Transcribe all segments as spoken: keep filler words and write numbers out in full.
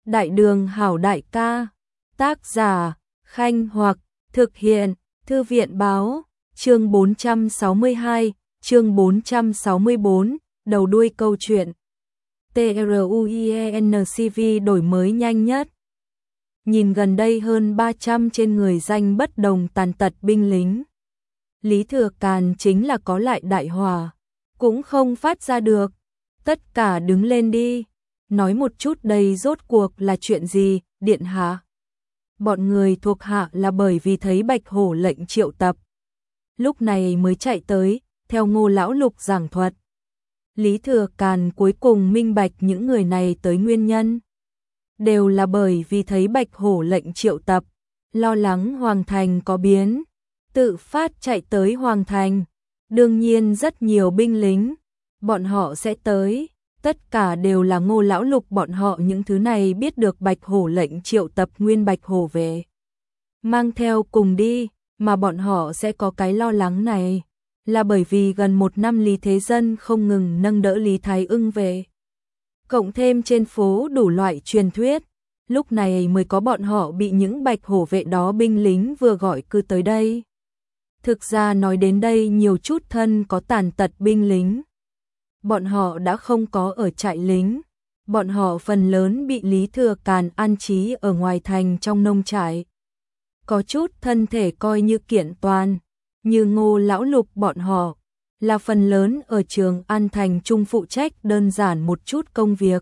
Đại đường hảo đại ca. Tác giả, Khanh Hoặc, thực hiện, Thư viện báo, chương bốn trăm sáu mươi hai, chương bốn trăm sáu mươi bốn, đầu đuôi câu chuyện. TRUIENCV đổi mới nhanh nhất. Nhìn gần đây hơn ba trăm trên người danh bất đồng tàn tật binh lính. Lý Thừa Càn chính là có lại đại hỏa, cũng không phát ra được. Tất cả đứng lên đi, nói một chút đây rốt cuộc là chuyện gì, điện hạ. Bọn người thuộc hạ là bởi vì thấy Bạch Hổ lệnh triệu tập. Lúc này mới chạy tới, theo Ngô Lão Lục giảng thuật. Lý Thừa Càn cuối cùng minh bạch những người này tới nguyên nhân. Đều là bởi vì thấy Bạch Hổ lệnh triệu tập, lo lắng Hoàng Thành có biến, tự phát chạy tới Hoàng Thành. Đương nhiên rất nhiều binh lính, bọn họ sẽ tới, tất cả đều là Ngô Lão Lục bọn họ những thứ này biết được Bạch Hổ lệnh triệu tập nguyên Bạch Hổ về. Mang theo cùng đi, mà bọn họ sẽ có cái lo lắng này, là bởi vì gần một năm Lý Thế Dân không ngừng nâng đỡ Lý Thái Ưng về. Cộng thêm trên phố đủ loại truyền thuyết, lúc này mới có bọn họ bị những Bạch Hổ vệ đó binh lính vừa gọi cư tới đây. Thực ra nói đến đây nhiều chút thân có tàn tật binh lính. Bọn họ đã không có ở trại lính, bọn họ phần lớn bị Lý Thừa Càn an trí ở ngoài thành trong nông trại. Có chút thân thể coi như kiện toàn, như Ngô Lão Lục bọn họ, là phần lớn ở Trường An Thành trung phụ trách đơn giản một chút công việc.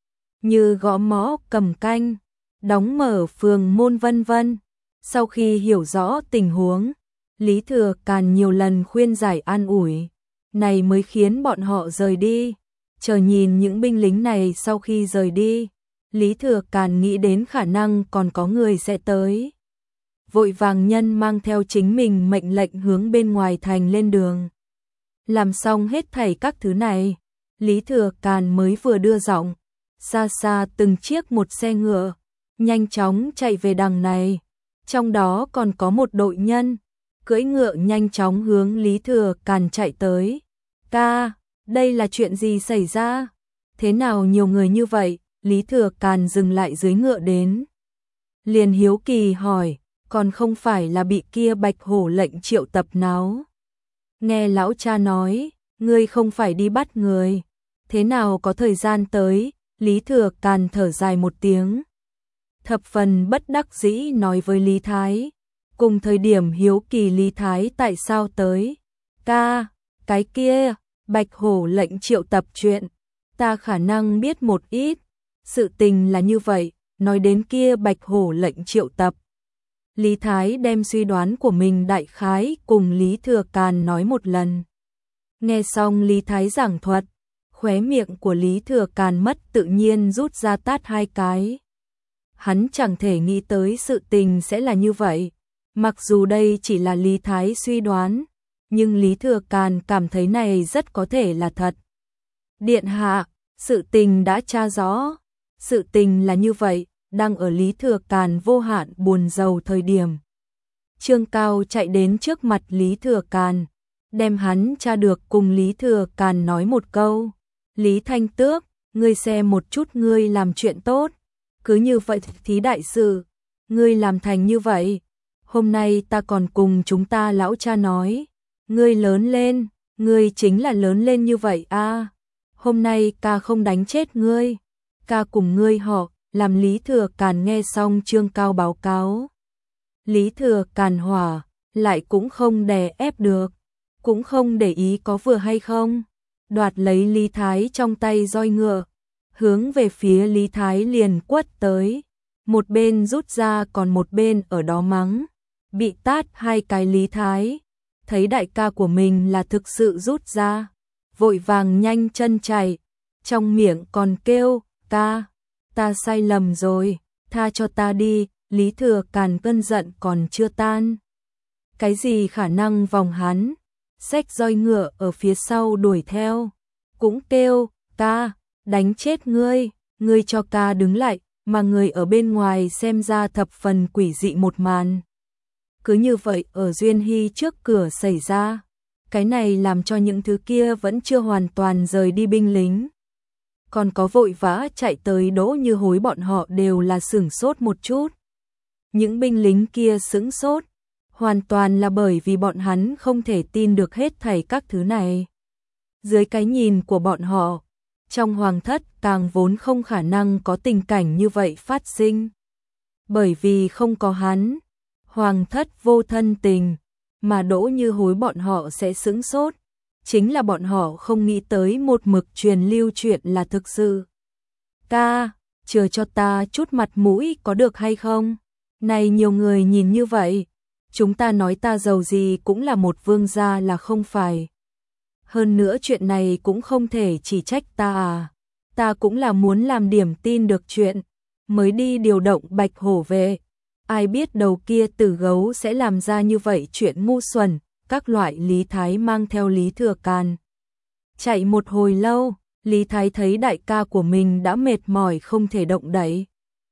Như gõ mõ, cầm canh, đóng mở phường môn vân vân. Sau khi hiểu rõ tình huống, Lý Thừa Càn nhiều lần khuyên giải an ủi, này mới khiến bọn họ rời đi. Chờ nhìn những binh lính này sau khi rời đi, Lý Thừa Càn nghĩ đến khả năng còn có người sẽ tới. Vội vàng nhân mang theo chính mình mệnh lệnh hướng bên ngoài thành lên đường. Làm xong hết thảy các thứ này, Lý Thừa Càn mới vừa đưa giọng, xa xa từng chiếc một xe ngựa, nhanh chóng chạy về đằng này. Trong đó còn có một đội nhân, cưỡi ngựa nhanh chóng hướng Lý Thừa Càn chạy tới. Ca, đây là chuyện gì xảy ra? Thế nào nhiều người như vậy? Lý Thừa Càn dừng lại dưới ngựa đến. Liền hiếu kỳ hỏi, còn không phải là bị kia Bạch Hổ lệnh triệu tập náo. Nghe lão cha nói, ngươi không phải đi bắt người. Thế nào có thời gian tới? Lý Thừa Càn thở dài một tiếng. Thập phần bất đắc dĩ nói với Lý Thái. Cùng thời điểm hiếu kỳ Lý Thái tại sao tới. Ca, cái kia, Bạch Hổ lệnh triệu tập chuyện. Ta khả năng biết một ít. Sự tình là như vậy, nói đến kia Bạch Hổ lệnh triệu tập. Lý Thái đem suy đoán của mình đại khái cùng Lý Thừa Càn nói một lần. Nghe xong Lý Thái giảng thuật, khóe miệng của Lý Thừa Càn mất tự nhiên rút ra tát hai cái. Hắn chẳng thể nghĩ tới sự tình sẽ là như vậy. Mặc dù đây chỉ là Lý Thái suy đoán, nhưng Lý Thừa Càn cảm thấy này rất có thể là thật. Điện hạ, sự tình đã tra rõ. Sự tình là như vậy, đang ở Lý Thừa Càn vô hạn buồn rầu thời điểm. Trương Cao chạy đến trước mặt Lý Thừa Càn, đem hắn tra được cùng Lý Thừa Càn nói một câu. Lý Thanh Tước, ngươi xem một chút ngươi làm chuyện tốt. Cứ như vậy thí đại sự, ngươi làm thành như vậy. Hôm nay ta còn cùng chúng ta lão cha nói, ngươi lớn lên, ngươi chính là lớn lên như vậy a. À, hôm nay ca không đánh chết ngươi, ca cùng ngươi họ. Làm Lý Thừa Càn nghe xong Trương Cao báo cáo. Lý Thừa Càn hỏa, lại cũng không đè ép được, cũng không để ý có vừa hay không. Đoạt lấy Lý Thái trong tay roi ngựa, hướng về phía Lý Thái liền quất tới. Một bên rút ra còn một bên ở đó mắng. Bị tát hai cái Lý Thái, thấy đại ca của mình là thực sự rút ra. Vội vàng nhanh chân chạy, trong miệng còn kêu, ca. Ta sai lầm rồi, tha cho ta đi. Lý Thừa Càn cơn giận còn chưa tan. Cái gì khả năng vòng hắn, xách roi ngựa ở phía sau đuổi theo. Cũng kêu, ca, đánh chết ngươi, ngươi cho ca đứng lại, mà người ở bên ngoài xem ra thập phần quỷ dị một màn. Cứ như vậy ở Duyên Hy trước cửa xảy ra. Cái này làm cho những thứ kia vẫn chưa hoàn toàn rời đi binh lính. còn có vội vã chạy tới Đỗ Như Hối bọn họ đều là sửng sốt một chút. Những binh lính kia sững sốt, hoàn toàn là bởi vì bọn hắn không thể tin được hết thảy các thứ này. Dưới cái nhìn của bọn họ, trong hoàng thất càng vốn không khả năng có tình cảnh như vậy phát sinh. Bởi vì không có hắn, hoàng thất vô thân tình, mà Đỗ Như Hối bọn họ sẽ sững sốt, chính là bọn họ không nghĩ tới một mực truyền lưu chuyện là thực sự. Ca, chờ cho ta chút mặt mũi có được hay không? Này nhiều người nhìn như vậy, chúng ta nói ta giàu gì cũng là một vương gia là không phải. Hơn nữa chuyện này cũng không thể chỉ trách ta à. Ta cũng là muốn làm điểm tin được chuyện, mới đi điều động Bạch Hổ về. Ai biết đầu kia tử gấu sẽ làm ra như vậy chuyện ngu xuẩn, các loại Lý Thái mang theo Lý Thừa Càn. Chạy một hồi lâu, Lý Thái thấy đại ca của mình đã mệt mỏi không thể động đậy.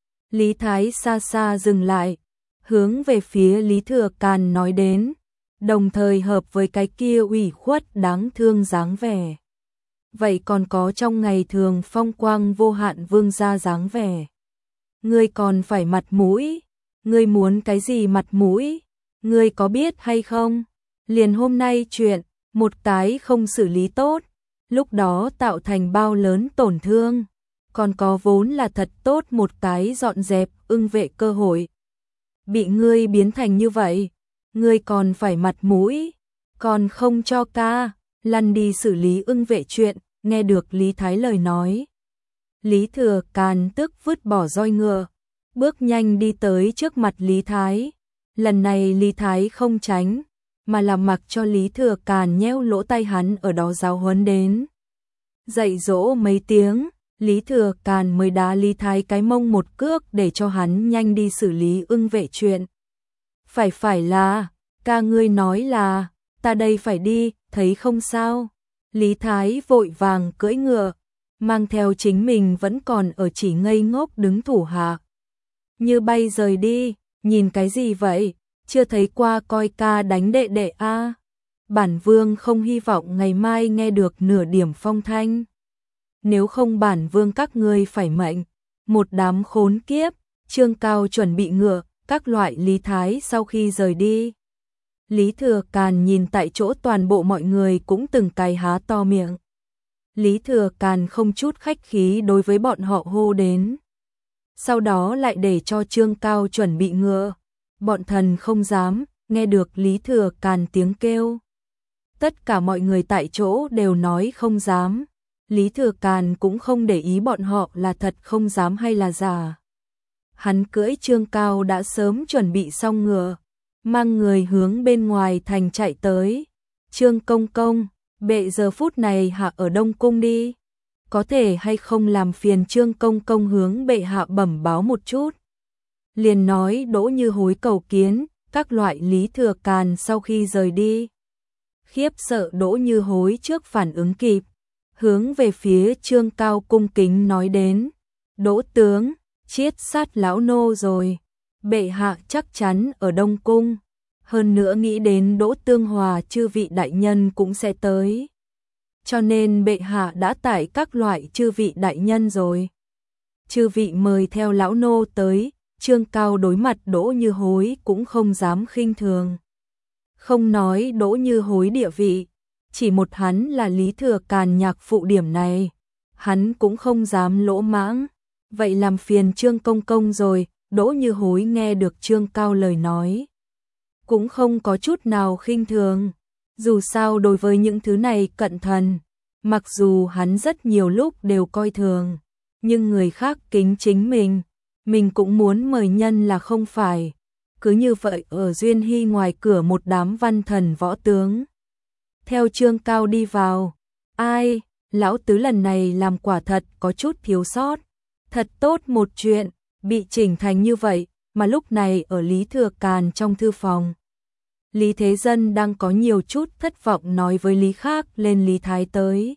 Lý Thái xa xa dừng lại, hướng về phía Lý Thừa Càn nói đến, đồng thời hợp với cái kia ủy khuất đáng thương dáng vẻ. Vậy còn có trong ngày thường phong quang vô hạn vương gia dáng vẻ. Ngươi còn phải mặt mũi, ngươi muốn cái gì mặt mũi, ngươi có biết hay không? Liền hôm nay chuyện, một cái không xử lý tốt, lúc đó tạo thành bao lớn tổn thương, còn có vốn là thật tốt một cái dọn dẹp ưng vệ cơ hội. Bị ngươi biến thành như vậy, ngươi còn phải mặt mũi, còn không cho ca, lăn đi xử lý ưng vệ chuyện, nghe được Lý Thái lời nói. Lý Thừa Càn tức vứt bỏ roi ngựa, bước nhanh đi tới trước mặt Lý Thái. Lần này Lý Thái không tránh, mà là mặc cho Lý Thừa Càn nheo lỗ tai hắn ở đó giáo huấn đến. Dạy dỗ mấy tiếng, Lý Thừa Càn mới đá Lý Thái cái mông một cước để cho hắn nhanh đi xử lý ưng vệ chuyện. Phải phải là, ca ngươi nói là, ta đây phải đi, thấy không sao. Lý Thái vội vàng cưỡi ngựa, mang theo chính mình vẫn còn ở chỉ ngây ngốc đứng thủ hạ. Như bay rời đi, nhìn cái gì vậy, chưa thấy qua coi ca đánh đệ đệ a. À. Bản vương không hy vọng ngày mai nghe được nửa điểm phong thanh. Nếu không bản vương các ngươi phải mệnh, một đám khốn kiếp. Trương Cao chuẩn bị ngựa, các loại Lý Thái sau khi rời đi. Lý Thừa Càn nhìn tại chỗ toàn bộ mọi người cũng từng cái há to miệng. Lý Thừa Càn không chút khách khí đối với bọn họ hô đến. Sau đó lại để cho Trương Cao chuẩn bị ngựa. Bọn thần không dám, nghe được Lý Thừa Càn tiếng kêu. Tất cả mọi người tại chỗ đều nói không dám. Lý Thừa Càn cũng không để ý bọn họ là thật không dám hay là giả. Hắn cưỡi Trương Cao đã sớm chuẩn bị xong ngựa, mang người hướng bên ngoài thành chạy tới. Trương công công, bệ giờ phút này hạ ở Đông Cung đi. Có thể hay không làm phiền Trương công công hướng bệ hạ bẩm báo một chút. Liền nói Đỗ Như Hối cầu kiến, các loại Lý Thừa Càn sau khi rời đi. Khiếp sợ Đỗ Như Hối trước phản ứng kịp, hướng về phía Trương Cao cung kính nói đến. Đỗ tướng, chiết sát lão nô rồi. Bệ hạ chắc chắn ở Đông Cung. Hơn nữa nghĩ đến Đỗ Tương Hòa chư vị đại nhân cũng sẽ tới. Cho nên bệ hạ đã tải các loại chư vị đại nhân rồi. Chư vị mời theo lão nô tới. Trương Cao đối mặt Đỗ Như Hối cũng không dám khinh thường. Không nói Đỗ Như Hối địa vị, chỉ một hắn là Lý Thừa Càn nhạc phụ điểm này, hắn cũng không dám lỗ mãng. Vậy làm phiền Trương công công rồi. Đỗ Như Hối nghe được Trương Cao lời nói, cũng không có chút nào khinh thường. Dù sao đối với những thứ này cận thần, mặc dù hắn rất nhiều lúc đều coi thường, nhưng người khác kính chính mình, mình cũng muốn mời nhân là không phải. Cứ như vậy ở Duyên Hy ngoài cửa một đám văn thần võ tướng. Theo Trương Cao đi vào, ai, lão tứ lần này làm quả thật có chút thiếu sót. Thật tốt một chuyện, bị chỉnh thành như vậy, mà lúc này ở Lý Thừa Càn trong thư phòng. Lý Thế Dân đang có nhiều chút thất vọng nói với Lý Khác lên Lý Thái tới.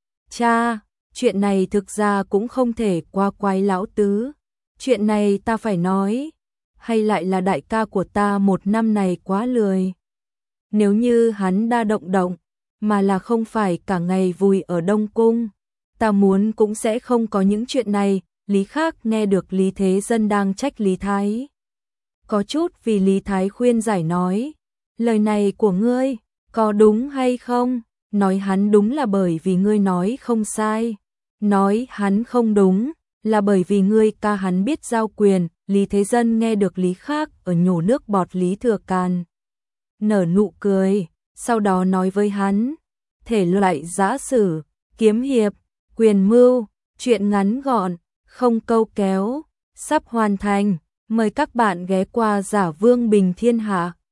Cha, chuyện này thực ra cũng không thể qua quái lão tứ. Chuyện này ta phải nói, hay lại là đại ca của ta một năm này quá lười. Nếu như hắn đa động động, mà là không phải cả ngày vùi ở Đông Cung, ta muốn cũng sẽ không có những chuyện này. Lý Khác nghe được Lý Thế Dân đang trách Lý Thái. Có chút vì Lý Thái khuyên giải nói, lời này của ngươi, có đúng hay không? Nói hắn đúng là bởi vì ngươi nói không sai. Nói hắn không đúng, là bởi vì ngươi ca hắn biết giao quyền. Lý Thế Dân nghe được Lý Khác ở nhổ nước bọt Lý Thừa Càn. Nở nụ cười, sau đó nói với hắn, thể loại giã sử, kiếm hiệp, quyền mưu, chuyện ngắn gọn, không câu kéo, sắp hoàn thành. Mời các bạn ghé qua Giả Vương Bình Thiên Hạ.